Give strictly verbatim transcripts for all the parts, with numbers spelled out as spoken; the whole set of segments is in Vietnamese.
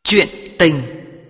Chuyện tình.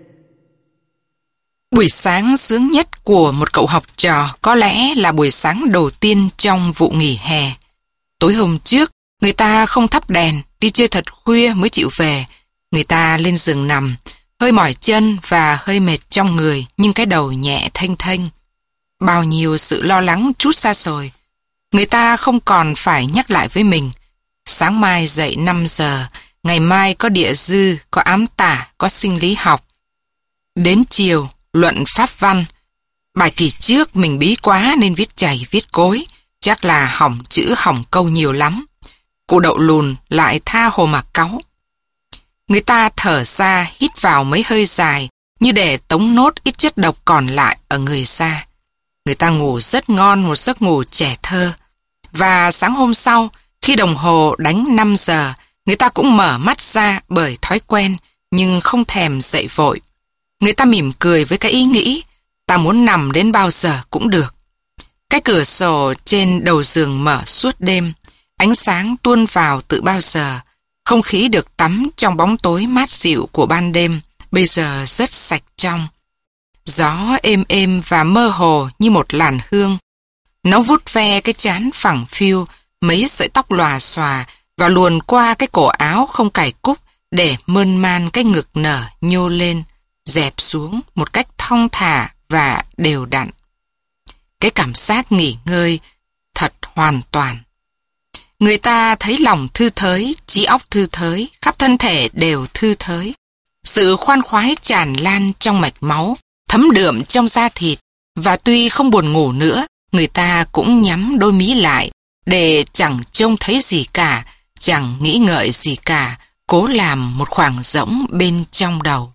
Buổi sáng sướng nhất của một cậu học trò có lẽ là buổi sáng đầu tiên trong vụ nghỉ hè. Tối hôm trước, người ta không thắp đèn, đi chơi thật khuya mới chịu về. Người ta lên giường nằm, hơi mỏi chân và hơi mệt trong người, nhưng cái đầu nhẹ thênh thênh. Bao nhiêu sự lo lắng trút xa rồi. Người ta không còn phải nhắc lại với mình. Sáng mai dậy năm giờ, ngày mai có địa dư, có ám tả, có sinh lý học. Đến chiều, luận pháp văn. Bài kỳ trước mình bí quá nên viết chày viết cối, chắc là hỏng chữ hỏng câu nhiều lắm. Cụ đậu lùn lại tha hồ mà cáu. Người ta thở ra hít vào mấy hơi dài, như để tống nốt ít chất độc còn lại ở người ra. Người ta ngủ rất ngon một giấc ngủ trẻ thơ. Và sáng hôm sau, khi đồng hồ đánh năm giờ, người ta cũng mở mắt ra bởi thói quen, nhưng không thèm dậy vội. Người ta mỉm cười với cái ý nghĩ, ta muốn nằm đến bao giờ cũng được. Cái cửa sổ trên đầu giường mở suốt đêm, ánh sáng tuôn vào từ bao giờ. Không khí được tắm trong bóng tối mát dịu của ban đêm, bây giờ rất sạch trong. Gió êm êm và mơ hồ như một làn hương. Nó vút ve cái trán phẳng phiu, mấy sợi tóc lòa xòa và luồn qua cái cổ áo không cài cúc để mơn man cái ngực nở nhô lên, dẹp xuống một cách thong thả và đều đặn. Cái cảm giác nghỉ ngơi thật hoàn toàn. Người ta thấy lòng thư thới, trí óc thư thới, khắp thân thể đều thư thới. Sự khoan khoái tràn lan trong mạch máu, thấm đượm trong da thịt, và tuy không buồn ngủ nữa, người ta cũng nhắm đôi mí lại để chẳng trông thấy gì cả, chẳng nghĩ ngợi gì cả, cố làm một khoảng rỗng bên trong đầu.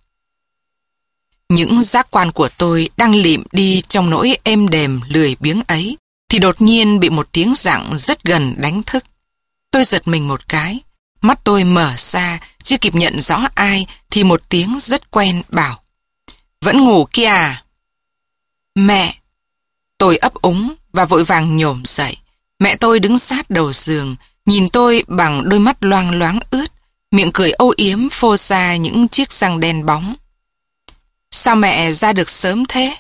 Những giác quan của tôi đang lịm đi trong nỗi êm đềm lười biếng ấy, thì đột nhiên bị một tiếng giọng rất gần đánh thức. Tôi giật mình một cái, mắt tôi mở ra, chưa kịp nhận rõ ai thì một tiếng rất quen bảo: "Vẫn ngủ kia à?" "Mẹ!" Tôi ấp úng và vội vàng nhổm dậy. Mẹ tôi đứng sát đầu giường, nhìn tôi bằng đôi mắt loang loáng ướt, miệng cười âu yếm phô ra những chiếc răng đen bóng. "Sao mẹ ra được sớm thế?"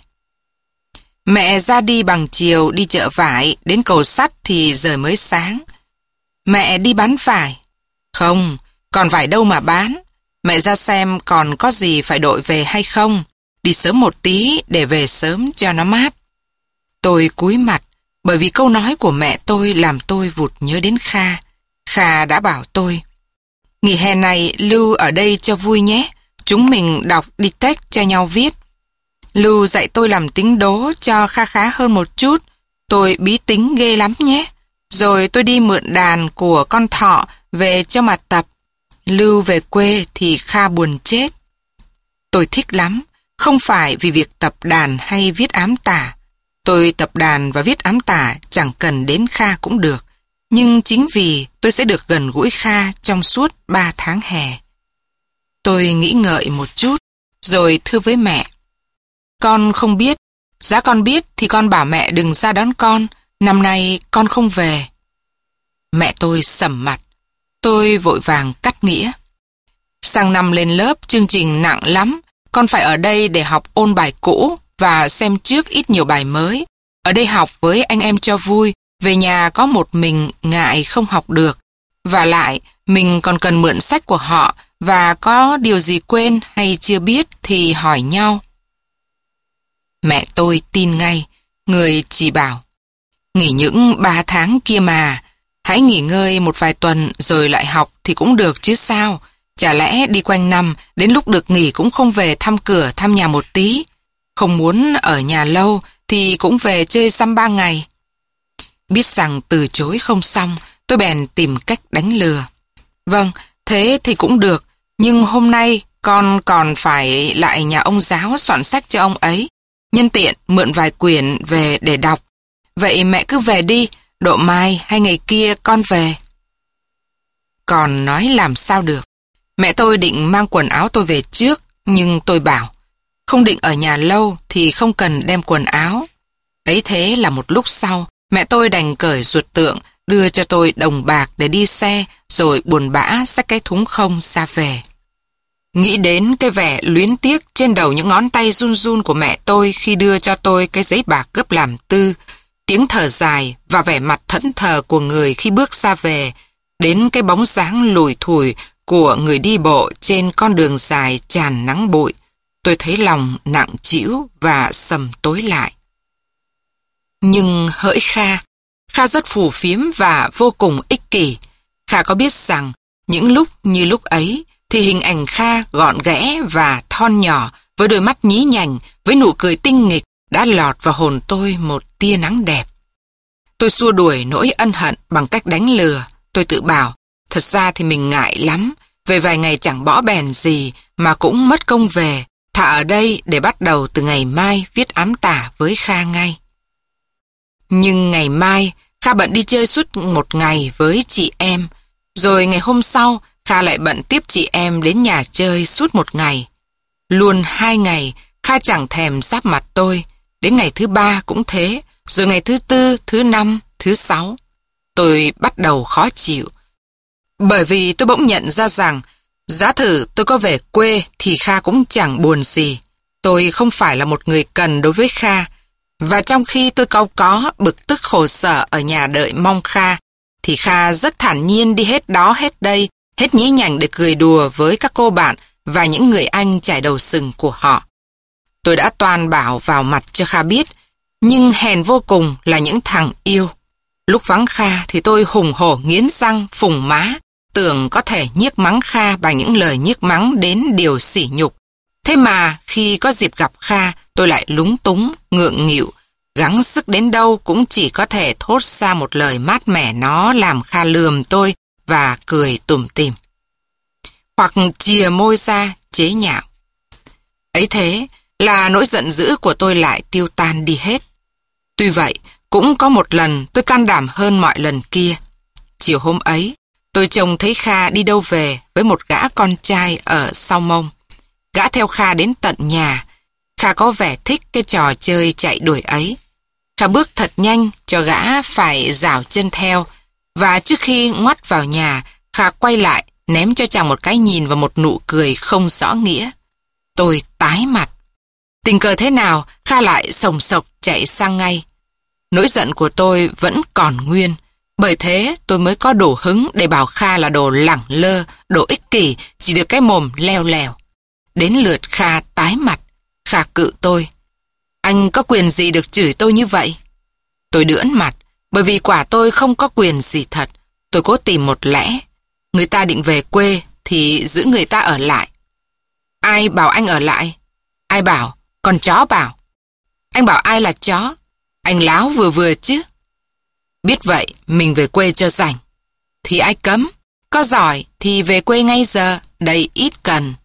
"Mẹ ra đi bằng chiều đi chợ vải, đến cầu sắt thì giờ mới sáng." "Mẹ đi bán vải?" "Không, còn vải đâu mà bán. Mẹ ra xem còn có gì phải đội về hay không. Đi sớm một tí để về sớm cho nó mát." Tôi cúi mặt, bởi vì câu nói của mẹ tôi làm tôi vụt nhớ đến Kha. Kha đã bảo tôi: "Nghỉ hè này Lưu ở đây cho vui nhé. Chúng mình đọc dictate cho nhau viết. Lưu dạy tôi làm tính đố cho khá khá hơn một chút. Tôi bí tính ghê lắm nhé. Rồi tôi đi mượn đàn của con Thọ về cho mà tập. Lưu về quê thì Kha buồn chết." Tôi thích lắm, không phải vì việc tập đàn hay viết ám tả. Tôi tập đàn và viết ám tả chẳng cần đến Kha cũng được. Nhưng chính vì tôi sẽ được gần gũi Kha trong suốt ba tháng hè. Tôi nghĩ ngợi một chút, rồi thưa với mẹ: "Con không biết. Giá con biết thì con bảo mẹ đừng ra đón con. Năm nay con không về." Mẹ tôi sầm mặt. Tôi vội vàng cắt nghĩa: "Sang năm lên lớp chương trình nặng lắm. Con phải ở đây để học ôn bài cũ và xem trước ít nhiều bài mới. Ở đây học với anh em cho vui, về nhà có một mình ngại không học được. Và lại, mình còn cần mượn sách của họ, và có điều gì quên hay chưa biết thì hỏi nhau." Mẹ tôi tin ngay, người chỉ bảo: "Nghỉ những ba tháng kia mà, hãy nghỉ ngơi một vài tuần rồi lại học thì cũng được chứ sao. Chả lẽ đi quanh năm, đến lúc được nghỉ cũng không về thăm cửa thăm nhà một tí. Không muốn ở nhà lâu thì cũng về chơi dăm ba ngày." Biết rằng từ chối không xong, tôi bèn tìm cách đánh lừa: "Vâng, thế thì cũng được, nhưng hôm nay con còn phải lại nhà ông giáo soạn sách cho ông ấy. Nhân tiện mượn vài quyển về để đọc. Vậy mẹ cứ về đi, độ mai hay ngày kia con về." Còn nói làm sao được. Mẹ tôi định mang quần áo tôi về trước, nhưng tôi bảo: "Không định ở nhà lâu thì không cần đem quần áo." Ấy thế là một lúc sau, mẹ tôi đành cởi ruột tượng, đưa cho tôi đồng bạc để đi xe, rồi buồn bã xách cái thúng không ra về. Nghĩ đến cái vẻ luyến tiếc trên đầu những ngón tay run run của mẹ tôi khi đưa cho tôi cái giấy bạc gấp làm tư, tiếng thở dài và vẻ mặt thẫn thờ của người khi bước xa về, đến cái bóng dáng lủi thủi của người đi bộ trên con đường dài tràn nắng bụi, tôi thấy lòng nặng trĩu và sầm tối lại. Nhưng hỡi Kha, Kha rất phù phiếm và vô cùng ích kỷ. Kha có biết rằng những lúc như lúc ấy thì hình ảnh Kha gọn ghẽ và thon nhỏ với đôi mắt nhí nhảnh, với nụ cười tinh nghịch đã lọt vào hồn tôi một tia nắng đẹp. Tôi xua đuổi nỗi ân hận bằng cách đánh lừa. Tôi tự bảo, thật ra thì mình ngại lắm, về vài ngày chẳng bỏ bèn gì mà cũng mất công về, thà ở đây để bắt đầu từ ngày mai viết ám tả với Kha ngay. Nhưng ngày mai, Kha bận đi chơi suốt một ngày với chị em, rồi ngày hôm sau, Kha lại bận tiếp chị em đến nhà chơi suốt một ngày. Luôn hai ngày, Kha chẳng thèm giáp mặt tôi, đến ngày thứ ba cũng thế, rồi ngày thứ tư, thứ năm, thứ sáu. Tôi bắt đầu khó chịu, bởi vì tôi bỗng nhận ra rằng, giá thử tôi có về quê thì Kha cũng chẳng buồn gì. Tôi không phải là một người cần đối với Kha, và trong khi tôi cau có, bực tức khổ sở ở nhà đợi mong Kha, thì Kha rất thản nhiên đi hết đó hết đây, hết nhí nhảnh để cười đùa với các cô bạn và những người anh chải đầu sừng của họ. Tôi đã toan bảo vào mặt cho Kha biết, nhưng hèn vô cùng là những thằng yêu. Lúc vắng Kha thì tôi hùng hổ nghiến răng, phùng má, tưởng có thể nhiếc mắng Kha bằng những lời nhiếc mắng đến điều sỉ nhục. Thế mà khi có dịp gặp Kha, tôi lại lúng túng, ngượng nghịu, gắng sức đến đâu cũng chỉ có thể thốt ra một lời mát mẻ nó làm Kha lườm tôi và cười tủm tỉm. Hoặc chìa môi ra chế nhạo. Ấy thế là nỗi giận dữ của tôi lại tiêu tan đi hết. Tuy vậy, cũng có một lần tôi can đảm hơn mọi lần kia. Chiều hôm ấy, tôi trông thấy Kha đi đâu về với một gã con trai ở sau mông. Gã theo Kha đến tận nhà. Kha có vẻ thích cái trò chơi chạy đuổi ấy. Kha bước thật nhanh cho gã phải giảo chân theo, và trước khi ngoắt vào nhà, Kha quay lại ném cho chàng một cái nhìn và một nụ cười không rõ nghĩa. Tôi tái mặt. Tình cờ thế nào, Kha lại sồng sộc chạy sang ngay. Nỗi giận của tôi vẫn còn nguyên, bởi thế tôi mới có đủ hứng để bảo Kha là đồ lẳng lơ, đồ ích kỷ, chỉ được cái mồm leo lèo. Đến lượt Kha tái mặt. Kha cự tôi. Anh có quyền gì được chửi tôi như vậy? Tôi đưỡn mặt, bởi vì quả tôi không có quyền gì thật. Tôi cố tìm một lẽ. Người ta định về quê thì giữ người ta ở lại. Ai bảo anh ở lại? Ai bảo? Con chó bảo. Anh bảo ai là chó? Anh láo vừa vừa chứ. Biết vậy mình về quê cho rảnh. Thì ai cấm? Có giỏi thì về quê ngay giờ, đây ít cần.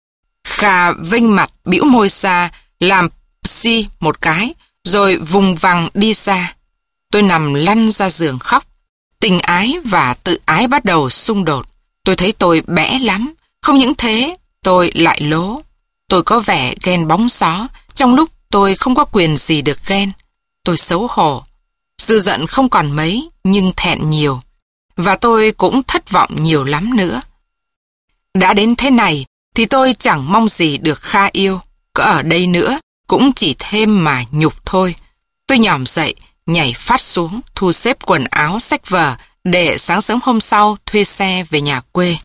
Kha vênh mặt bĩu môi xa, làm psi một cái, rồi vùng vằng đi xa. Tôi nằm lăn ra giường khóc. Tình ái và tự ái bắt đầu xung đột. Tôi thấy tôi bẽ lắm. Không những thế, tôi lại lố. Tôi có vẻ ghen bóng gió, trong lúc tôi không có quyền gì được ghen. Tôi xấu hổ. Sự giận không còn mấy, nhưng thẹn nhiều. Và tôi cũng thất vọng nhiều lắm nữa. Đã đến thế này, thì tôi chẳng mong gì được Kha yêu. Có ở đây nữa, cũng chỉ thêm mà nhục thôi. Tôi nhòm dậy, nhảy phát xuống, thu xếp quần áo, xách vở, để sáng sớm hôm sau thuê xe về nhà quê.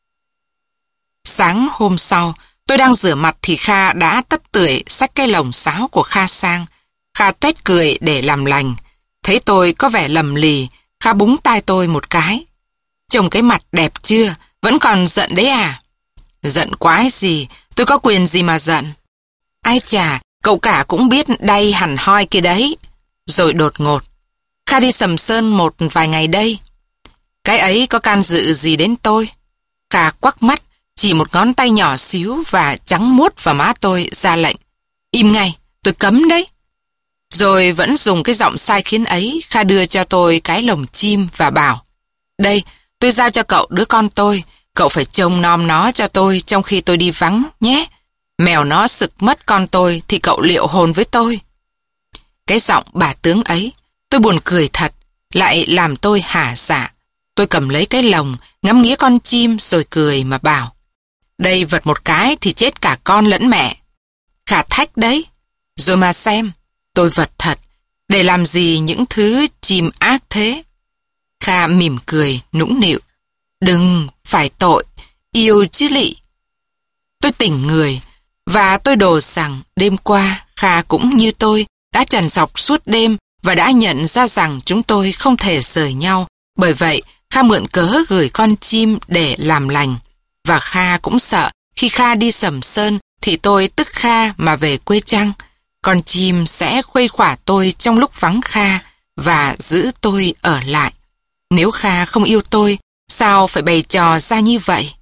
Sáng hôm sau, tôi đang rửa mặt thì Kha đã tất tưởi xách cái lồng sáo của Kha sang. Kha tuét cười để làm lành. Thấy tôi có vẻ lầm lì, Kha búng tai tôi một cái. Trông cái mặt đẹp chưa? Vẫn còn giận đấy à? Giận quái gì? Tôi có quyền gì mà giận? Ai chà, cậu cả cũng biết đay hẳn hoi kia đấy. Rồi đột ngột. Kha đi Sầm Sơn một vài ngày đây. Cái ấy có can dự gì đến tôi? Kha quắc mắt, chỉ một ngón tay nhỏ xíu và trắng muốt vào má tôi, ra lệnh. Im ngay, tôi cấm đấy. Rồi vẫn dùng cái giọng sai khiến ấy, Kha đưa cho tôi cái lồng chim và bảo. Đây, tôi giao cho cậu đứa con tôi. Cậu phải trông nom nó cho tôi trong khi tôi đi vắng, nhé. Mèo nó sực mất con tôi thì cậu liệu hồn với tôi. Cái giọng bà tướng ấy, tôi buồn cười thật, lại làm tôi hả dạ. Tôi cầm lấy cái lồng, ngắm nghía con chim rồi cười mà bảo. Đây vật một cái thì chết cả con lẫn mẹ. Khả thách đấy. Rồi mà xem, tôi vật thật. Để làm gì những thứ chim ác thế? Kha mỉm cười, nũng nịu. Đừng, phải tội, yêu chứ lị. Tôi tỉnh người, và tôi đồ rằng đêm qua Kha cũng như tôi đã trằn trọc suốt đêm và đã nhận ra rằng chúng tôi không thể rời nhau. Bởi vậy, Kha mượn cớ gửi con chim để làm lành. Và Kha cũng sợ khi Kha đi Sầm Sơn thì tôi tức Kha mà về quê chăng. Con chim sẽ khuây khỏa tôi trong lúc vắng Kha và giữ tôi ở lại. Nếu Kha không yêu tôi, sao phải bày trò ra như vậy?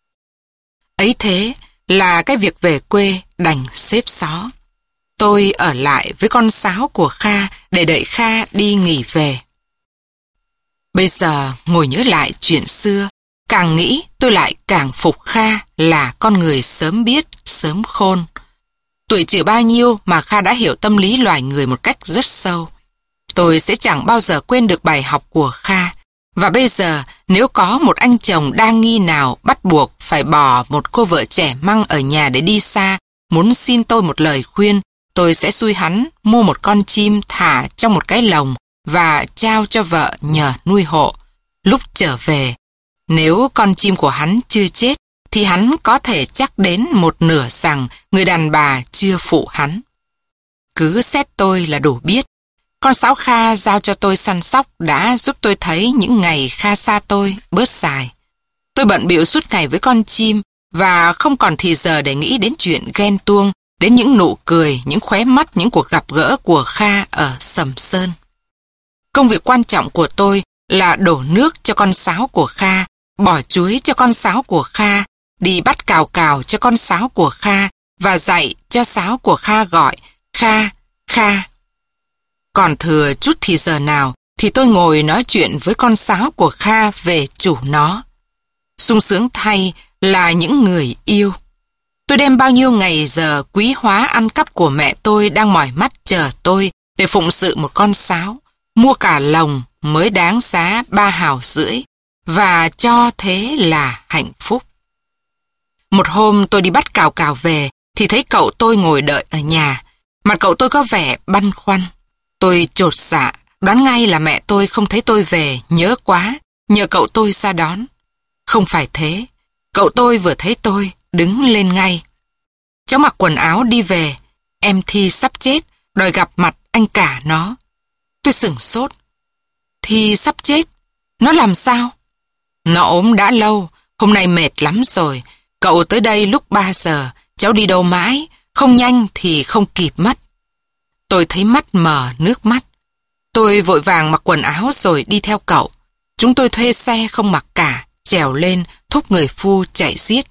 Ấy thế là cái việc về quê đành xếp xó. Tôi ở lại với con sáo của Kha để đợi Kha đi nghỉ về. Bây giờ ngồi nhớ lại chuyện xưa, càng nghĩ tôi lại càng phục Kha là con người sớm biết, sớm khôn. Tuổi chưa bao nhiêu mà Kha đã hiểu tâm lý loài người một cách rất sâu. Tôi sẽ chẳng bao giờ quên được bài học của Kha. Và bây giờ, nếu có một anh chồng đa nghi nào bắt buộc phải bỏ một cô vợ trẻ măng ở nhà để đi xa, muốn xin tôi một lời khuyên, tôi sẽ xui hắn mua một con chim thả trong một cái lồng và trao cho vợ nhờ nuôi hộ. Lúc trở về, nếu con chim của hắn chưa chết, thì hắn có thể chắc đến một nửa rằng người đàn bà chưa phụ hắn. Cứ xét tôi là đủ biết. Con sáo Kha giao cho tôi săn sóc đã giúp tôi thấy những ngày Kha xa tôi bớt dài. Tôi bận bịu suốt ngày với con chim và không còn thì giờ để nghĩ đến chuyện ghen tuông, đến những nụ cười, những khóe mắt, những cuộc gặp gỡ của Kha ở Sầm Sơn. Công việc quan trọng của tôi là đổ nước cho con sáo của Kha, bỏ chuối cho con sáo của Kha, đi bắt cào cào cho con sáo của Kha và dạy cho sáo của Kha gọi Kha, Kha. Còn thừa chút thì giờ nào thì tôi ngồi nói chuyện với con sáo của Kha về chủ nó. Sung sướng thay là những người yêu. Tôi đem bao nhiêu ngày giờ quý hóa ăn cắp của mẹ tôi đang mỏi mắt chờ tôi để phụng sự một con sáo, mua cả lồng mới đáng giá ba hào rưỡi, và cho thế là hạnh phúc. Một hôm tôi đi bắt cào cào về thì thấy cậu tôi ngồi đợi ở nhà. Mặt cậu tôi có vẻ băn khoăn. Tôi chột dạ, đoán ngay là mẹ tôi không thấy tôi về, nhớ quá, nhờ cậu tôi ra đón. Không phải thế, cậu tôi vừa thấy tôi, đứng lên ngay. Cháu mặc quần áo đi về, em Thi sắp chết, đòi gặp mặt anh cả nó. Tôi sửng sốt. Thi sắp chết? Nó làm sao? Nó ốm đã lâu, hôm nay mệt lắm rồi. Cậu tới đây lúc ba giờ, cháu đi đâu mãi, không nhanh thì không kịp mất. Tôi thấy mắt mờ nước mắt. Tôi vội vàng mặc quần áo rồi đi theo cậu. Chúng tôi thuê xe không mặc cả, trèo lên, thúc người phu chạy xiết.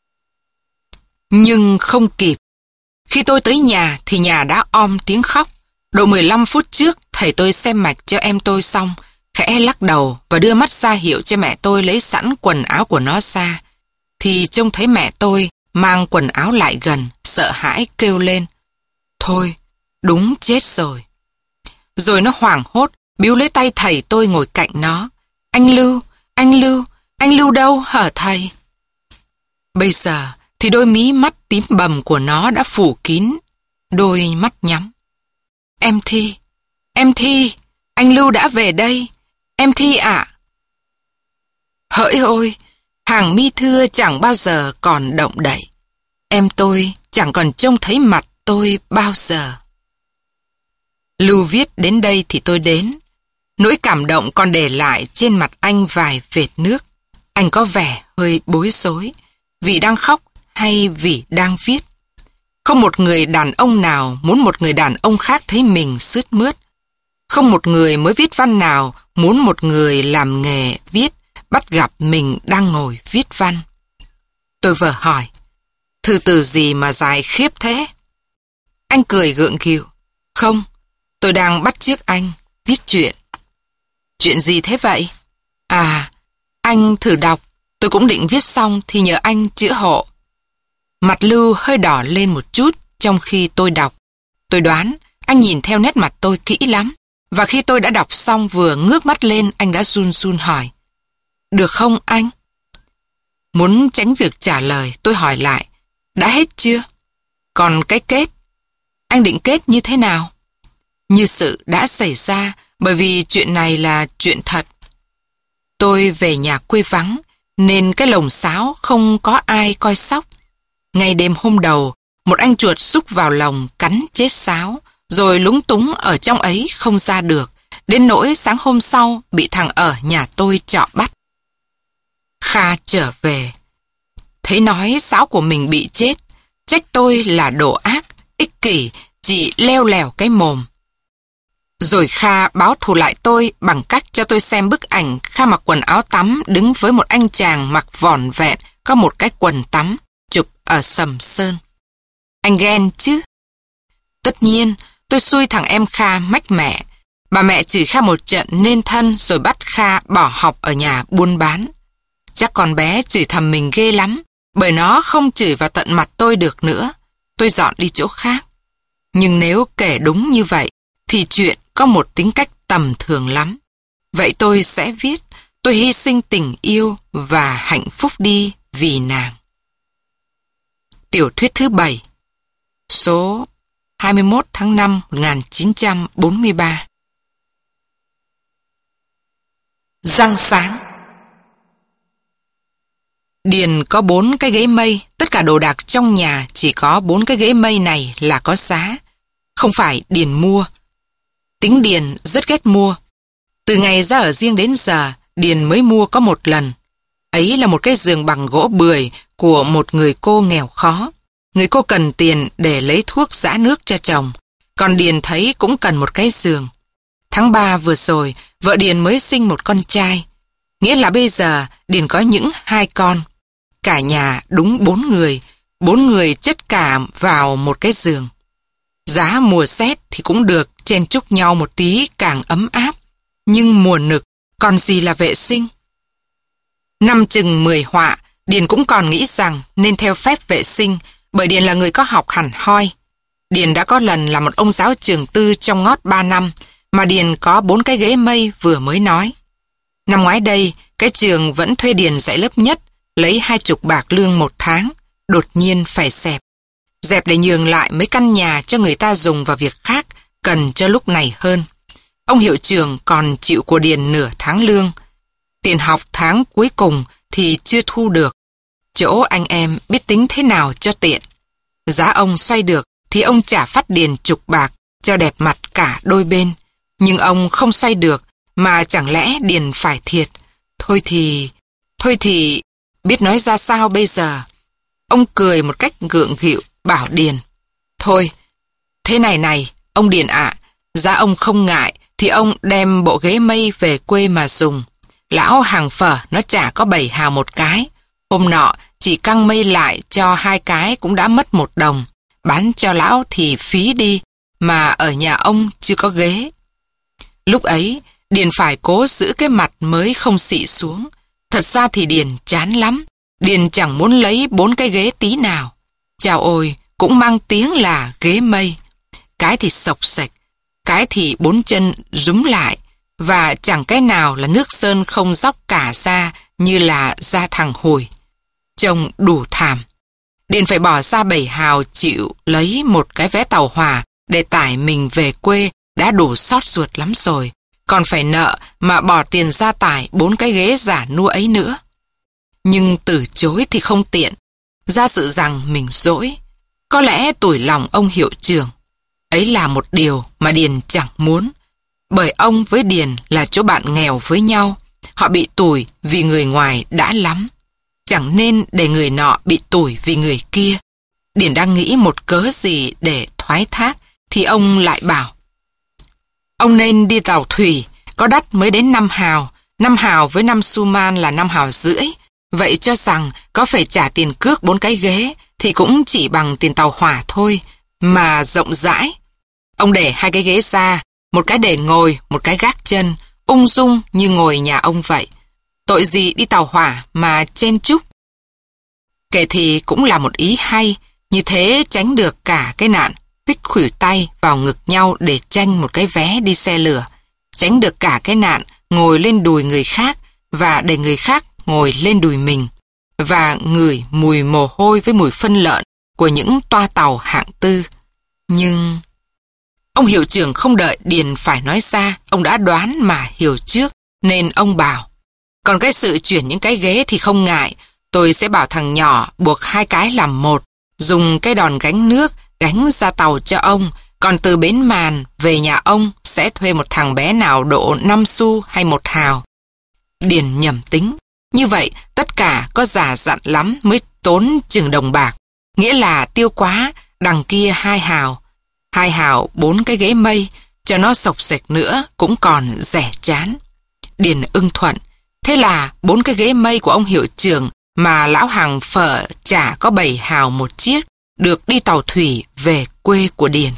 Nhưng không kịp. Khi tôi tới nhà thì nhà đã om tiếng khóc. Độ mười lăm phút trước, thầy tôi xem mạch cho em tôi xong, khẽ lắc đầu và đưa mắt ra hiệu cho mẹ tôi lấy sẵn quần áo của nó ra. Thì trông thấy mẹ tôi mang quần áo lại gần, sợ hãi kêu lên. Thôi, đúng chết rồi. Rồi nó hoảng hốt, biếu lấy tay thầy tôi ngồi cạnh nó. Anh Lưu, anh Lưu, anh Lưu đâu hả thầy? Bây giờ thì đôi mí mắt tím bầm của nó đã phủ kín đôi mắt nhắm. Em Thi, em Thi, anh Lưu đã về đây. Em Thi ạ. Hỡi ôi, hàng mi thưa chẳng bao giờ còn động đậy. Em tôi chẳng còn trông thấy mặt tôi bao giờ. Lưu viết đến đây thì tôi đến. Nỗi cảm động còn để lại trên mặt anh vài vệt nước. Anh có vẻ hơi bối rối, vì đang khóc hay vì đang viết. Không một người đàn ông nào muốn một người đàn ông khác thấy mình sướt mướt. Không một người mới viết văn nào muốn một người làm nghề viết bắt gặp mình đang ngồi viết văn. Tôi vờ hỏi, thư từ gì mà dài khiếp thế? Anh cười gượng gịu. Không, tôi đang bắt chước anh viết chuyện. Chuyện gì thế vậy? À, anh thử đọc, tôi cũng định viết xong thì nhờ anh chữa hộ. Mặt Lưu hơi đỏ lên một chút trong khi tôi đọc. Tôi đoán anh nhìn theo nét mặt tôi kỹ lắm, và khi tôi đã đọc xong vừa ngước mắt lên anh đã run run hỏi. Được không anh? Muốn tránh việc trả lời, tôi hỏi lại, đã hết chưa? Còn cái kết? Anh định kết như thế nào? Như sự đã xảy ra, bởi vì chuyện này là chuyện thật. Tôi về nhà quê vắng, nên cái lồng sáo không có ai coi sóc. Ngay đêm hôm đầu, một anh chuột xúc vào lồng cắn chết sáo, rồi lúng túng ở trong ấy không ra được, đến nỗi sáng hôm sau bị thằng ở nhà tôi trọ bắt. Kha trở về, thấy nói sáo của mình bị chết, trách tôi là đồ ác, ích kỷ, chỉ leo lèo cái mồm. Rồi Kha báo thù lại tôi bằng cách cho tôi xem bức ảnh Kha mặc quần áo tắm đứng với một anh chàng mặc vỏn vẹn có một cái quần tắm, chụp ở Sầm Sơn. Anh ghen chứ? Tất nhiên, tôi xui thằng em Kha mách mẹ. Bà mẹ chửi Kha một trận nên thân rồi bắt Kha bỏ học ở nhà buôn bán. Chắc con bé chửi thầm mình ghê lắm, bởi nó không chửi vào tận mặt tôi được nữa. Tôi dọn đi chỗ khác. Nhưng nếu kể đúng như vậy, thì chuyện có một tính cách tầm thường lắm. Vậy tôi sẽ viết, tôi hy sinh tình yêu và hạnh phúc đi vì nàng. Tiểu thuyết thứ bảy, số hai mươi mốt tháng năm một nghìn chín trăm bốn mươi ba. Răng sáng. Điền có bốn cái ghế mây, tất cả đồ đạc trong nhà chỉ có bốn cái ghế mây này là có giá. Không phải Điền mua. Tính Điền rất ghét mua. Từ ngày ra ở riêng đến giờ, Điền mới mua có một lần. Ấy là một cái giường bằng gỗ bưởi của một người cô nghèo khó. Người cô cần tiền để lấy thuốc giã nước cho chồng, còn Điền thấy cũng cần một cái giường. Tháng ba vừa rồi, vợ Điền mới sinh một con trai. Nghĩa là bây giờ Điền có những hai con. Cả nhà đúng bốn người, bốn người chất cả vào một cái giường. Giá mùa rét thì cũng được chen chúc nhau một tí càng ấm áp, nhưng mùa nực còn gì là vệ sinh. Năm chừng mười họa, Điền cũng còn nghĩ rằng nên theo phép vệ sinh, bởi Điền là người có học hẳn hoi. Điền đã có lần là một ông giáo trường tư trong ngót ba năm, mà Điền có bốn cái ghế mây vừa mới nói. Năm ngoái đây, cái trường vẫn thuê Điền dạy lớp nhất, lấy hai chục bạc lương một tháng, đột nhiên phải dẹp. Dẹp để nhường lại mấy căn nhà cho người ta dùng vào việc khác, cần cho lúc này hơn. Ông hiệu trưởng còn chịu của Điền nửa tháng lương. Tiền học tháng cuối cùng thì chưa thu được. Chỗ anh em biết tính thế nào cho tiện. Giá ông xoay được thì ông trả phát Điền chục bạc cho đẹp mặt cả đôi bên. Nhưng ông không xoay được mà chẳng lẽ Điền phải thiệt. Thôi thì... Thôi thì... Biết nói ra sao bây giờ? Ông cười một cách gượng gịu bảo Điền. Thôi, thế này này, ông Điền ạ, giá ông không ngại thì ông đem bộ ghế mây về quê mà dùng. Lão hàng phở nó chả có bảy hào một cái. Hôm nọ chỉ căng mây lại cho hai cái cũng đã mất một đồng. Bán cho lão thì phí đi, mà ở nhà ông chưa có ghế. Lúc ấy, Điền phải cố giữ cái mặt mới không xị xuống. Thật ra thì Điền chán lắm. Điền chẳng muốn lấy bốn cái ghế tí nào. Chào ôi, cũng mang tiếng là ghế mây. Cái thì sộc sạch, cái thì bốn chân rúm lại, và chẳng cái nào là nước sơn không dóc cả ra như là da thằng Hùi. Trông đủ thảm. Điền phải bỏ ra bảy hào chịu lấy một cái vé tàu hỏa để tải mình về quê đã đủ xót ruột lắm rồi. Còn phải nợ mà bỏ tiền ra tải bốn cái ghế giả nua ấy nữa. Nhưng từ chối thì không tiện. Ra sự rằng mình dỗi. Có lẽ tủi lòng ông hiệu trưởng. Ấy là một điều mà Điền chẳng muốn. Bởi ông với Điền là chỗ bạn nghèo với nhau. Họ bị tủi vì người ngoài đã lắm. Chẳng nên để người nọ bị tủi vì người kia. Điền đang nghĩ một cớ gì để thoái thác thì ông lại bảo. Ông nên đi tàu thủy, có đắt mới đến năm hào. Năm hào với năm xu man là năm hào rưỡi. Vậy cho rằng có phải trả tiền cước bốn cái ghế thì cũng chỉ bằng tiền tàu hỏa thôi, mà rộng rãi. Ông để hai cái ghế ra, một cái để ngồi, một cái gác chân, ung dung như ngồi nhà ông vậy. Tội gì đi tàu hỏa mà chen chúc. Kể thì cũng là một ý hay, như thế tránh được cả cái nạn huých khuỷu tay vào ngực nhau để tranh một cái vé đi xe lửa. Tránh được cả cái nạn ngồi lên đùi người khác và để người khác ngồi lên đùi mình. và ngửi mùi mồ hôi với mùi phân lợn của những toa tàu hạng tư. Nhưng ông hiệu trưởng không đợi Điền phải nói ra, ông đã đoán mà hiểu trước, nên ông bảo: còn cái sự chuyển những cái ghế thì không ngại, tôi sẽ bảo thằng nhỏ buộc hai cái làm một, dùng cái đòn gánh nước gánh ra tàu cho ông, còn từ bến màn về nhà ông sẽ thuê một thằng bé nào độ năm xu hay một hào. Điền nhầm tính, như vậy tất cả có già dặn lắm mới tốn chừng đồng bạc, nghĩa là tiêu quá đằng kia hai hào, hai hào bốn cái ghế mây, cho nó sộc sệch nữa cũng còn rẻ chán. Điền ưng thuận, thế là bốn cái ghế mây của ông hiệu trưởng mà lão hàng phở trả có bảy hào một chiếc, được đi tàu thủy về quê của Điền.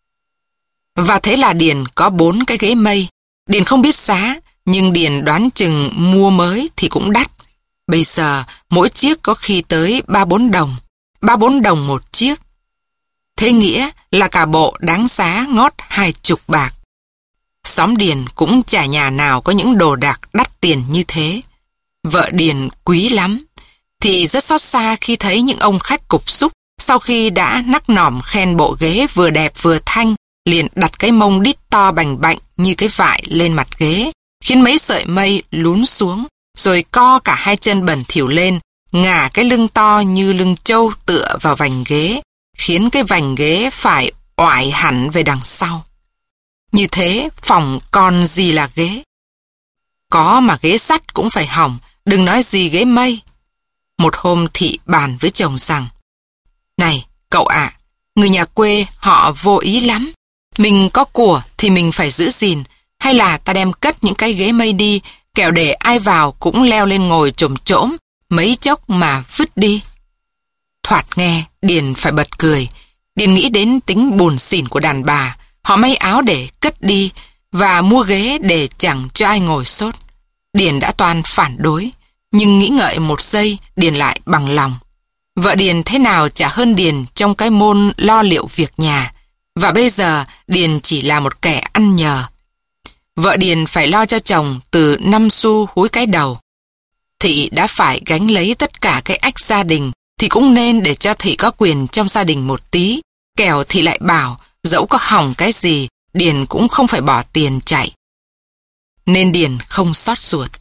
Và thế là Điền có bốn cái ghế mây. Điền không biết giá, nhưng Điền đoán chừng mua mới thì cũng đắt. Bây giờ mỗi chiếc có khi tới ba bốn đồng, ba bốn đồng một chiếc. Thế nghĩa là cả bộ đáng giá ngót hai chục bạc. Xóm Điền cũng chả nhà nào có những đồ đạc đắt tiền như thế. Vợ Điền quý lắm, thì rất xót xa khi thấy những ông khách cục xúc sau khi đã nắc nỏm khen bộ ghế vừa đẹp vừa thanh, liền đặt cái mông đít to bành bạnh như cái vại lên mặt ghế, khiến mấy sợi mây lún xuống, rồi co cả hai chân bẩn thỉu lên, ngả cái lưng to như lưng trâu tựa vào vành ghế, khiến cái vành ghế phải oải hẳn về đằng sau. Như thế phòng còn gì là ghế. Có mà ghế sắt cũng phải hỏng, đừng nói gì ghế mây. Một hôm Thị bàn với chồng rằng: này cậu ạ, người nhà quê họ vô ý lắm, mình có của thì mình phải giữ gìn, hay là ta đem cất những cái ghế mây đi, kẻo để ai vào cũng leo lên ngồi chồm chỗm, mấy chốc mà vứt đi. Thoạt nghe Điền phải bật cười. Điền nghĩ đến tính buồn xỉn của đàn bà, họ may áo để cất đi và mua ghế để chẳng cho ai ngồi sốt. Điền đã toan phản đối, nhưng nghĩ ngợi một giây, Điền lại bằng lòng. Vợ Điền thế nào chả hơn Điền trong cái môn lo liệu việc nhà, và bây giờ Điền chỉ là một kẻ ăn nhờ. Vợ Điền phải lo cho chồng từ năm xu húi cái đầu. Thị đã phải gánh lấy tất cả cái ách gia đình, thì cũng nên để cho Thị có quyền trong gia đình một tí, kẻo Thị lại bảo dẫu có hỏng cái gì, Điền cũng không phải bỏ tiền chạy. Nên Điền không xót ruột.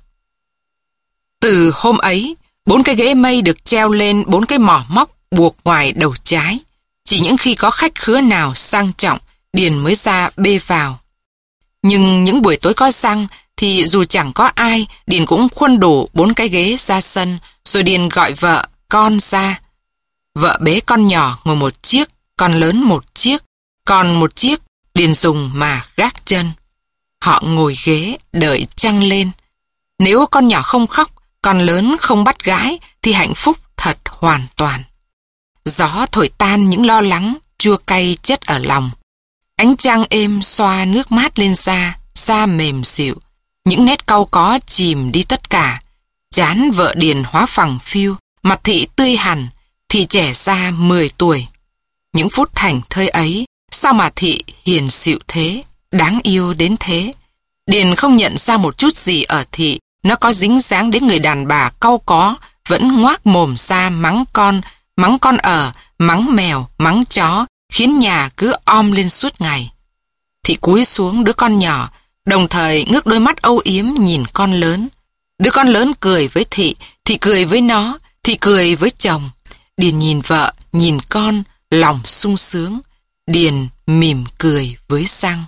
Từ hôm ấy, bốn cái ghế mây được treo lên bốn cái mỏ móc buộc ngoài đầu trái. Chỉ những khi có khách khứa nào sang trọng, Điền mới ra bê vào. Nhưng những buổi tối có răng thì dù chẳng có ai, Điền cũng khuân đủ bốn cái ghế ra sân, rồi Điền gọi vợ, con ra. Vợ bế con nhỏ ngồi một chiếc, con lớn một chiếc, còn một chiếc Điền dùng mà gác chân. Họ ngồi ghế đợi trăng lên. Nếu con nhỏ không khóc, con lớn không bắt gái thì hạnh phúc thật hoàn toàn. Gió thổi tan những lo lắng, chua cay chất ở lòng. Ánh trăng êm xoa nước mát lên da, da mềm dịu. Những nét cau có chìm đi tất cả. Trán vợ Điền hóa phẳng phiu, mặt Thị tươi hẳn, Thị trẻ ra mười tuổi. Những phút thảnh thơi ấy, sao mà Thị hiền dịu thế, đáng yêu đến thế. Điền không nhận ra một chút gì ở Thị, nó có dính dáng đến người đàn bà cau có, vẫn ngoác mồm ra mắng con, mắng con ở, mắng mèo, mắng chó, khiến nhà cứ om lên suốt ngày. Thị cúi xuống đứa con nhỏ, đồng thời ngước đôi mắt âu yếm nhìn con lớn. Đứa con lớn cười với Thị, Thị cười với nó, Thị cười với chồng. Điền nhìn vợ, nhìn con, lòng sung sướng. Điền mỉm cười với Giang.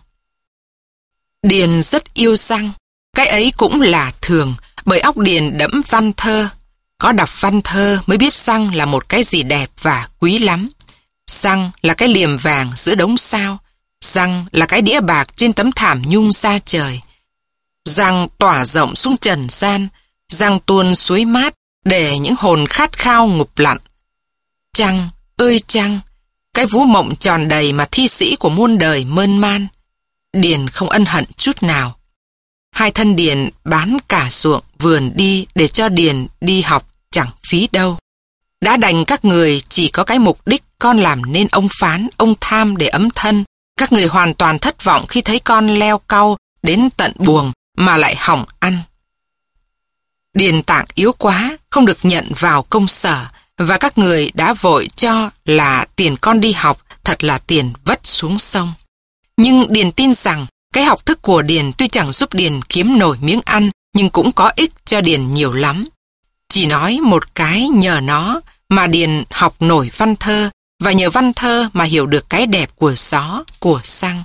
Điền rất yêu Giang. Cái ấy cũng là thường, bởi óc Điền đẫm văn thơ. Có đọc văn thơ mới biết Giang là một cái gì đẹp và quý lắm. Giang là cái liềm vàng giữa đống sao. Giang là cái đĩa bạc trên tấm thảm nhung sa trời. Giang tỏa rộng xuống trần gian. Giang tuôn suối mát để những hồn khát khao ngụp lặn. Trăng ơi trăng, cái vú mộng tròn đầy mà thi sĩ của muôn đời mơn man. Điền không ân hận chút nào. Hai thân Điền bán cả ruộng vườn đi để cho Điền đi học chẳng phí đâu. Đã đành các người chỉ có cái mục đích con làm nên ông phán, ông tham để ấm thân. Các người hoàn toàn thất vọng khi thấy con leo cau đến tận buồng mà lại hỏng ăn. Điền tạng yếu quá, không được nhận vào công sở, và các người đã vội cho là tiền con đi học thật là tiền vất xuống sông. Nhưng Điền tin rằng cái học thức của Điền tuy chẳng giúp Điền kiếm nổi miếng ăn, nhưng cũng có ích cho Điền nhiều lắm. Chỉ nói một cái nhờ nó mà Điền học nổi văn thơ, và nhờ văn thơ mà hiểu được cái đẹp của gió, của xăng.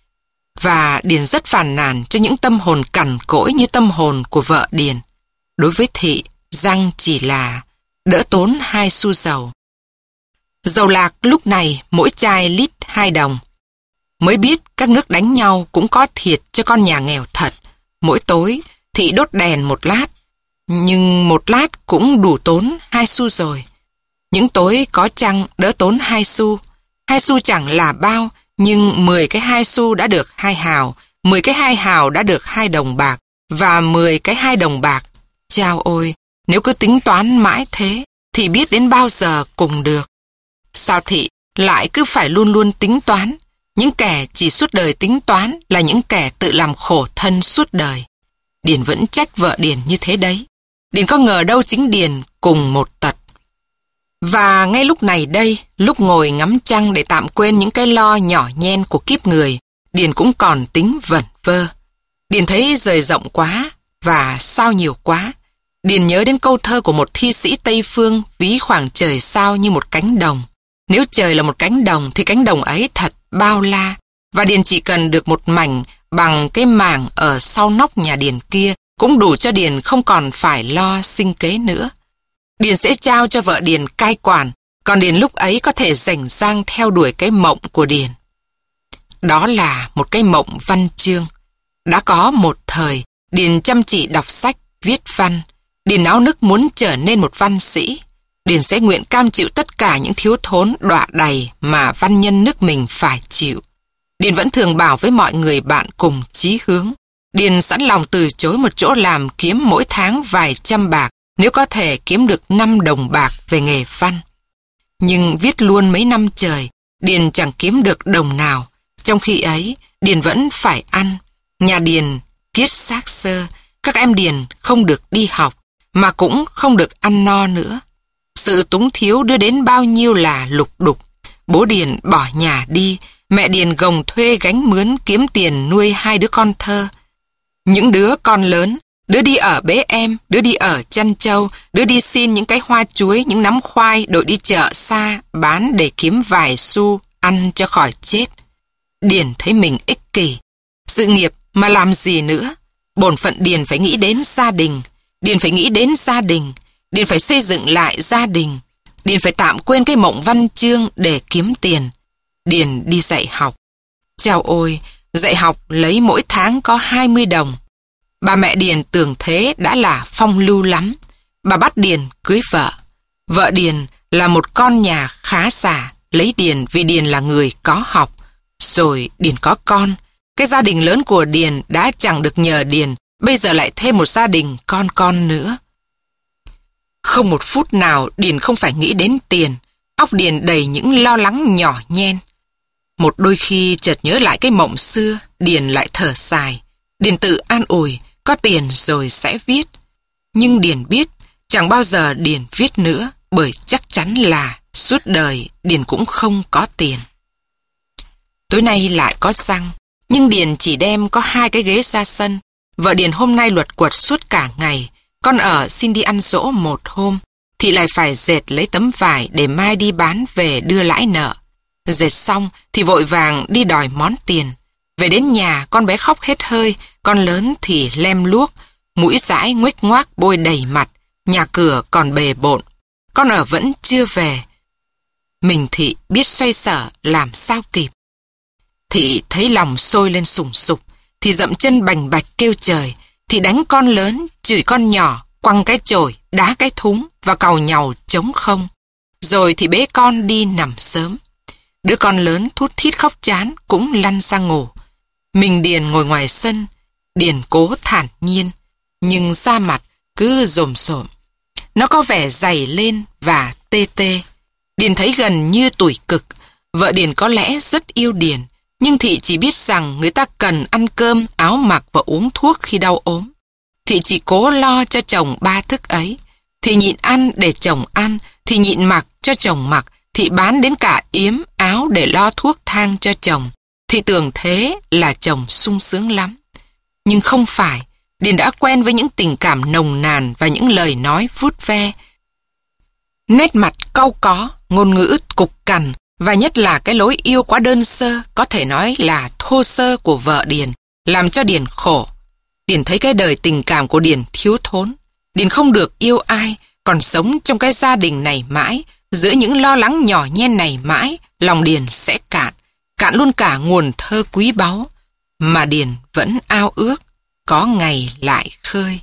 Và Điền rất phàn nàn cho những tâm hồn cằn cỗi như tâm hồn của vợ Điền. Đối với Thị, răng chỉ là đỡ tốn hai xu dầu. Dầu lạc lúc này mỗi chai lít hai đồng. Mới biết các nước đánh nhau cũng có thiệt cho con nhà nghèo thật. Mỗi tối Thị đốt đèn một lát, nhưng một lát cũng đủ tốn hai xu rồi. Những tối có trăng đỡ tốn hai xu. Hai xu chẳng là bao, nhưng mười cái hai xu đã được hai hào, mười cái hai hào đã được hai đồng bạc, và mười cái hai đồng bạc. Chao ôi, nếu cứ tính toán mãi thế, thì biết đến bao giờ cùng được. Sao Thị lại cứ phải luôn luôn tính toán? Những kẻ chỉ suốt đời tính toán là những kẻ tự làm khổ thân suốt đời. Điền vẫn trách vợ Điền như thế đấy. Điền có ngờ đâu chính Điền cùng một tật. Và ngay lúc này đây, lúc ngồi ngắm trăng để tạm quên những cái lo nhỏ nhen của kiếp người, Điền cũng còn tính vẩn vơ. Điền thấy rời rộng quá và sao nhiều quá. Điền nhớ đến câu thơ của một thi sĩ Tây Phương ví khoảng trời sao như một cánh đồng. Nếu trời là một cánh đồng thì cánh đồng ấy thật bao la, và Điền chỉ cần được một mảnh bằng cái mảng ở sau nóc nhà Điền kia cũng đủ cho Điền không còn phải lo sinh kế nữa. Điền sẽ trao cho vợ Điền cai quản, còn Điền lúc ấy có thể rảnh rang theo đuổi cái mộng của Điền. Đó là một cái mộng văn chương. Đã có một thời, Điền chăm chỉ đọc sách, viết văn. Điền náo nức muốn trở nên một văn sĩ. Điền sẽ nguyện cam chịu tất cả những thiếu thốn đọa đầy mà văn nhân nước mình phải chịu. Điền vẫn thường bảo với mọi người bạn cùng chí hướng. Điền sẵn lòng từ chối một chỗ làm kiếm mỗi tháng vài trăm bạc, nếu có thể kiếm được năm đồng bạc về nghề văn. Nhưng viết luôn mấy năm trời, Điền chẳng kiếm được đồng nào. Trong khi ấy, Điền vẫn phải ăn. Nhà Điền kiết xác xơ, các em Điền không được đi học, mà cũng không được ăn no nữa. Sự túng thiếu đưa đến bao nhiêu là lục đục. Bố Điền bỏ nhà đi, mẹ Điền gồng thuê gánh mướn kiếm tiền nuôi hai đứa con thơ. Những đứa con lớn, đứa đi ở bế em, đứa đi ở chăn trâu, đứa đi xin những cái hoa chuối, những nắm khoai, đội đi chợ xa, bán để kiếm vài xu, ăn cho khỏi chết. Điền thấy mình ích kỷ. Sự nghiệp mà làm gì nữa? Bổn phận Điền phải nghĩ đến gia đình. Điền phải nghĩ đến gia đình. Điền phải xây dựng lại gia đình. Điền phải tạm quên cái mộng văn chương để kiếm tiền. Điền đi dạy học. Chao ôi, dạy học lấy mỗi tháng có hai mươi đồng. Bà mẹ Điền tưởng thế đã là phong lưu lắm. Bà bắt Điền cưới vợ. Vợ Điền là một con nhà khá giả, lấy Điền vì Điền là người có học. Rồi Điền có con. Cái gia đình lớn của Điền đã chẳng được nhờ Điền, bây giờ lại thêm một gia đình con con nữa. Không một phút nào Điền không phải nghĩ đến tiền. Óc Điền đầy những lo lắng nhỏ nhen. Một đôi khi chợt nhớ lại cái mộng xưa, Điền lại thở dài. Điền tự an ủi, có tiền rồi sẽ viết. Nhưng Điền biết, chẳng bao giờ Điền viết nữa, bởi chắc chắn là suốt đời Điền cũng không có tiền. Tối nay lại có xăng, nhưng Điền chỉ đem có hai cái ghế ra sân. Vợ Điền hôm nay luẩn quẩn suốt cả ngày. Con ở xin đi ăn dỗ một hôm, thì lại phải dệt lấy tấm vải để mai đi bán về đưa lãi nợ. Dệt xong thì vội vàng đi đòi món tiền. Về đến nhà con bé khóc hết hơi, con lớn thì lem luốc, mũi dãi nguếch ngoác bôi đầy mặt, nhà cửa còn bề bộn. Con ở vẫn chưa về. Mình Thị biết xoay sở làm sao kịp. Thị thấy lòng sôi lên sùng sục, thì dậm chân bành bạch kêu trời, thì đánh con lớn, chửi con nhỏ, quăng cái chổi, đá cái thúng và càu nhàu trống không. Rồi thì bế con đi nằm sớm. Đứa con lớn thút thít khóc chán cũng lăn ra ngủ. Mình Điền ngồi ngoài sân. Điền cố thản nhiên, nhưng da mặt cứ rồm rộm. Nó có vẻ dày lên và tê tê. Điền thấy gần như tủi cực. Vợ Điền có lẽ rất yêu Điền, nhưng Thị chỉ biết rằng người ta cần ăn cơm, áo mặc và uống thuốc khi đau ốm. Thị chỉ cố lo cho chồng ba thức ấy. Thị nhịn ăn để chồng ăn, thị nhịn mặc cho chồng mặc, thị bán đến cả yếm áo để lo thuốc thang cho chồng. Thị tưởng thế là chồng sung sướng lắm. Nhưng không phải, Điền đã quen với những tình cảm nồng nàn và những lời nói vuốt ve. Nét mặt cau có, ngôn ngữ cục cằn và nhất là cái lối yêu quá đơn sơ, có thể nói là thô sơ của vợ Điền, làm cho Điền khổ. Điền thấy cái đời tình cảm của Điền thiếu thốn. Điền không được yêu ai, còn sống trong cái gia đình này mãi, giữa những lo lắng nhỏ nhen này mãi, lòng Điền sẽ cạn, cạn luôn cả nguồn thơ quý báu, mà Điền vẫn ao ước, có ngày lại khơi.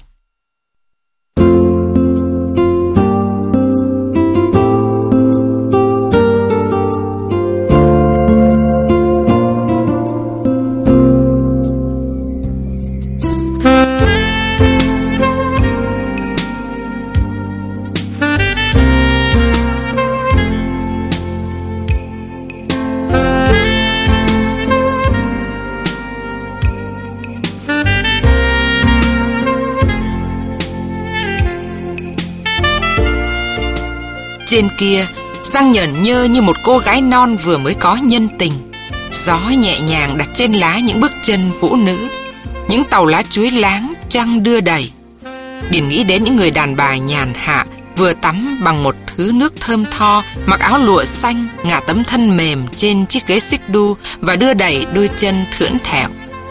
Trên kia, Giang nhởn nhơ như một cô gái non vừa mới có nhân tình. Gió nhẹ nhàng đặt trên lá những bước chân vũ nữ, những tàu lá chuối láng trăng đưa đầy. Điền nghĩ đến những người đàn bà nhàn hạ, vừa tắm bằng một thứ nước thơm tho, mặc áo lụa xanh, ngả tấm thân mềm trên chiếc ghế xích đu và đưa đẩy đôi chân thưỡn thẹo.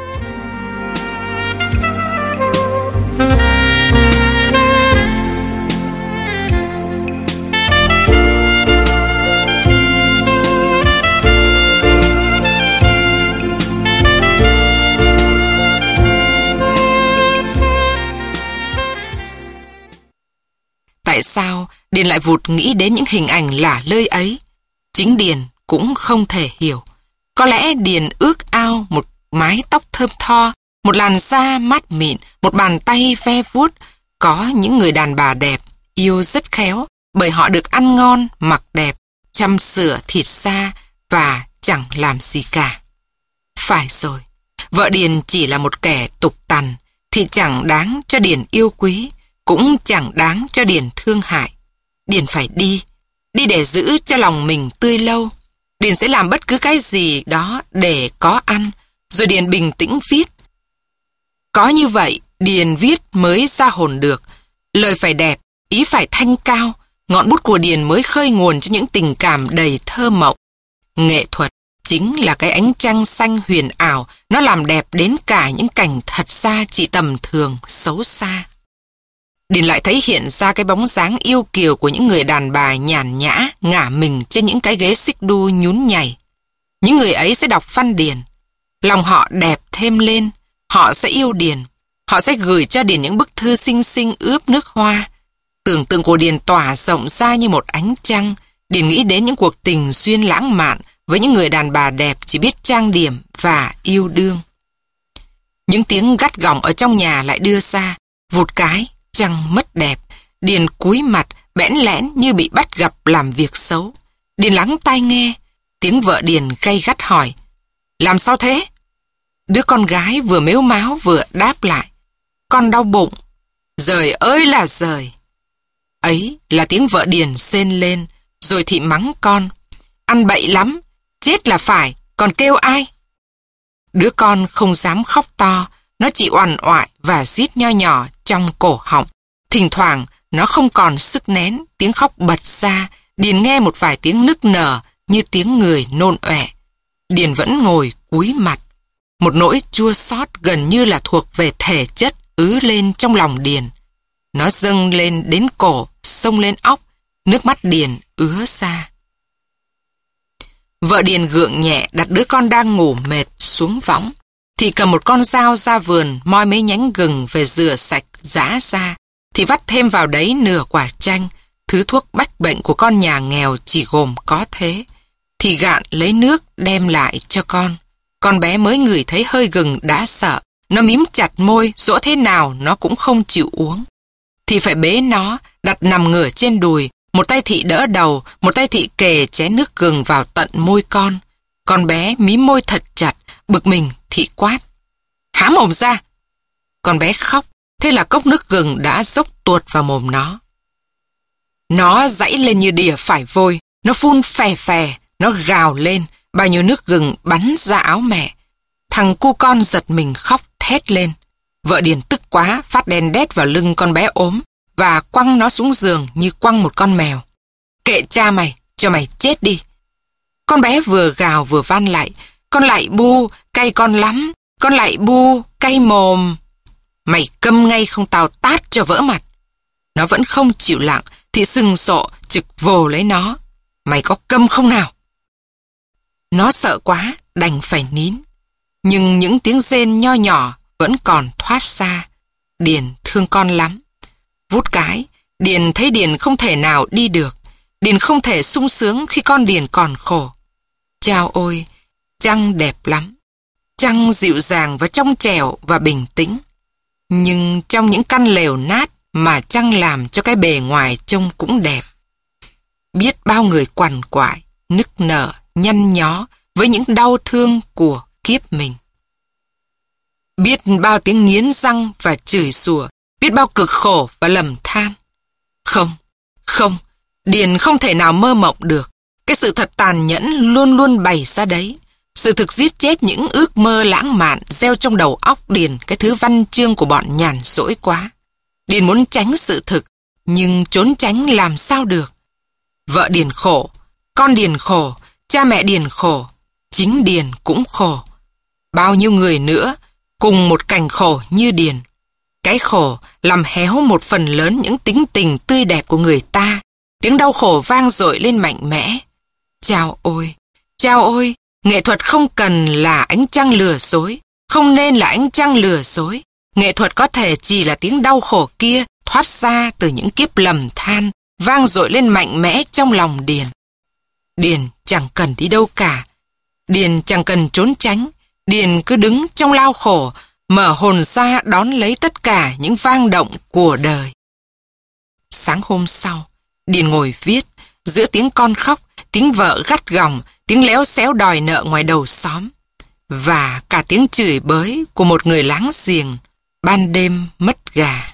Tại sao Điền lại vụt nghĩ đến những hình ảnh lả lơi ấy? Chính Điền cũng không thể hiểu. Có lẽ Điền ước ao một mái tóc thơm tho, một làn da mát mịn, một bàn tay ve vuốt. Có những người đàn bà đẹp, yêu rất khéo, bởi họ được ăn ngon, mặc đẹp, chăm sửa thịt da và chẳng làm gì cả. Phải rồi, vợ Điền chỉ là một kẻ tục tằn, thì chẳng đáng cho Điền yêu quý, cũng chẳng đáng cho Điền thương hại. Điền phải đi, đi để giữ cho lòng mình tươi lâu. Điền sẽ làm bất cứ cái gì đó để có ăn, rồi Điền bình tĩnh viết. Có như vậy, Điền viết mới ra hồn được. Lời phải đẹp, ý phải thanh cao, ngọn bút của Điền mới khơi nguồn cho những tình cảm đầy thơ mộng. Nghệ thuật chính là cái ánh trăng xanh huyền ảo, nó làm đẹp đến cả những cảnh thật ra chỉ tầm thường, xấu xa. Điền lại thấy hiện ra cái bóng dáng yêu kiều của những người đàn bà nhàn nhã ngả mình trên những cái ghế xích đu nhún nhảy. Những người ấy sẽ đọc văn Điền. Lòng họ đẹp thêm lên, họ sẽ yêu Điền. Họ sẽ gửi cho Điền những bức thư xinh xinh ướp nước hoa. Tưởng tượng của Điền tỏa rộng ra như một ánh trăng. Điền nghĩ đến những cuộc tình duyên lãng mạn với những người đàn bà đẹp chỉ biết trang điểm và yêu đương. Những tiếng gắt gỏng ở trong nhà lại đưa ra, vụt cái, trăng mất đẹp. Điền cúi mặt, bẽn lẽn như bị bắt gặp làm việc xấu. Điền lắng tai nghe, tiếng vợ Điền gay gắt hỏi, làm sao thế? Đứa con gái vừa mếu máo vừa đáp lại, con đau bụng. Giời ơi là giời! Ấy là tiếng vợ Điền rên lên, rồi thị mắng con. Ăn bậy lắm, chết là phải, còn kêu ai? Đứa con không dám khóc to, nó chỉ oằn oại và rít nho nhỏ trong cổ họng. Thỉnh thoảng nó không còn sức nén, tiếng khóc bật ra. Điền nghe một vài tiếng nức nở như tiếng người nôn ọe. Điền vẫn ngồi cúi mặt. Một nỗi chua xót gần như là thuộc về thể chất ứ lên trong lòng Điền. Nó dâng lên đến cổ, xông lên óc, nước mắt Điền ứa ra. Vợ Điền gượng nhẹ đặt đứa con đang ngủ mệt xuống võng. Thì cầm một con dao ra vườn, moi mấy nhánh gừng về rửa sạch, giã ra. Thì vắt thêm vào đấy nửa quả chanh, thứ thuốc bách bệnh của con nhà nghèo chỉ gồm có thế. Thì gạn lấy nước đem lại cho con. Con bé mới ngửi thấy hơi gừng đã sợ. Nó mím chặt môi, dỗ thế nào nó cũng không chịu uống. Thì phải bế nó, đặt nằm ngửa trên đùi. Một tay thị đỡ đầu, một tay thị kề chén nước gừng vào tận môi con. Con bé mím môi thật chặt, bực mình thị quát. Há mồm ra! Con bé khóc, Thế là cốc nước gừng đã dốc tuột vào mồm nó. Nó giãy lên như đỉa phải vôi, nó phun phè phè, nó gào lên, bao nhiêu nước gừng bắn ra áo mẹ. Thằng cu con giật mình khóc thét lên. Vợ Điền tức quá, phát đèn đét vào lưng con bé ốm và quăng nó xuống giường như quăng một con mèo. Kệ cha mày, cho mày chết đi. Con bé vừa gào vừa van lại. Con lại bu, cay con lắm. Con lại bu, cay mồm. Mày câm ngay không tao tát cho vỡ mặt. Nó vẫn không chịu lặng thì sừng sộ trực vồ lấy nó. Mày có câm không nào? Nó sợ quá, đành phải nín. Nhưng những tiếng rên nho nhỏ vẫn còn thoát ra. Điền thương con lắm. Vút cái, Điền thấy Điền không thể nào đi được. Điền không thể sung sướng khi con Điền còn khổ. Chao ôi, Trăng đẹp lắm. Trăng dịu dàng và trong trẻo và bình tĩnh. Nhưng trong những căn lều nát mà Trăng làm cho cái bề ngoài trông cũng đẹp. Biết bao người quằn quại, nức nở, nhăn nhó với những đau thương của kiếp mình. Biết bao tiếng nghiến răng và chửi rủa, biết bao cực khổ và lầm than. Không, không, Điền không thể nào mơ mộng được. Cái sự thật tàn nhẫn luôn luôn bày ra đấy. Sự thực giết chết những ước mơ lãng mạn gieo trong đầu óc Điền cái thứ văn chương của bọn nhàn rỗi quá. Điền muốn tránh sự thực, nhưng trốn tránh làm sao được. Vợ Điền khổ, con Điền khổ, cha mẹ Điền khổ, chính Điền cũng khổ. Bao nhiêu người nữa cùng một cảnh khổ như Điền. Cái khổ làm héo một phần lớn những tính tình tươi đẹp của người ta. Tiếng đau khổ vang dội lên mạnh mẽ. Chao ôi, chao ôi, nghệ thuật không cần là ánh trăng lừa dối, không nên là ánh trăng lừa dối. Nghệ thuật có thể chỉ là tiếng đau khổ kia thoát ra từ những kiếp lầm than, vang dội lên mạnh mẽ trong lòng Điền. Điền chẳng cần đi đâu cả. Điền chẳng cần trốn tránh. Điền cứ đứng trong lao khổ, mở hồn ra đón lấy tất cả những vang động của đời. Sáng hôm sau, Điền ngồi viết, giữa tiếng con khóc, tiếng vợ gắt gỏng, tiếng léo xéo đòi nợ ngoài đầu xóm, và cả tiếng chửi bới của một người láng giềng, ban đêm mất gà.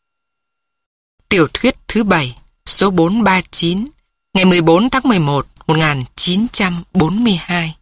Tiểu thuyết thứ bảy, số bốn trăm ba mươi chín, ngày mười bốn tháng mười một, một nghìn chín trăm bốn mươi hai.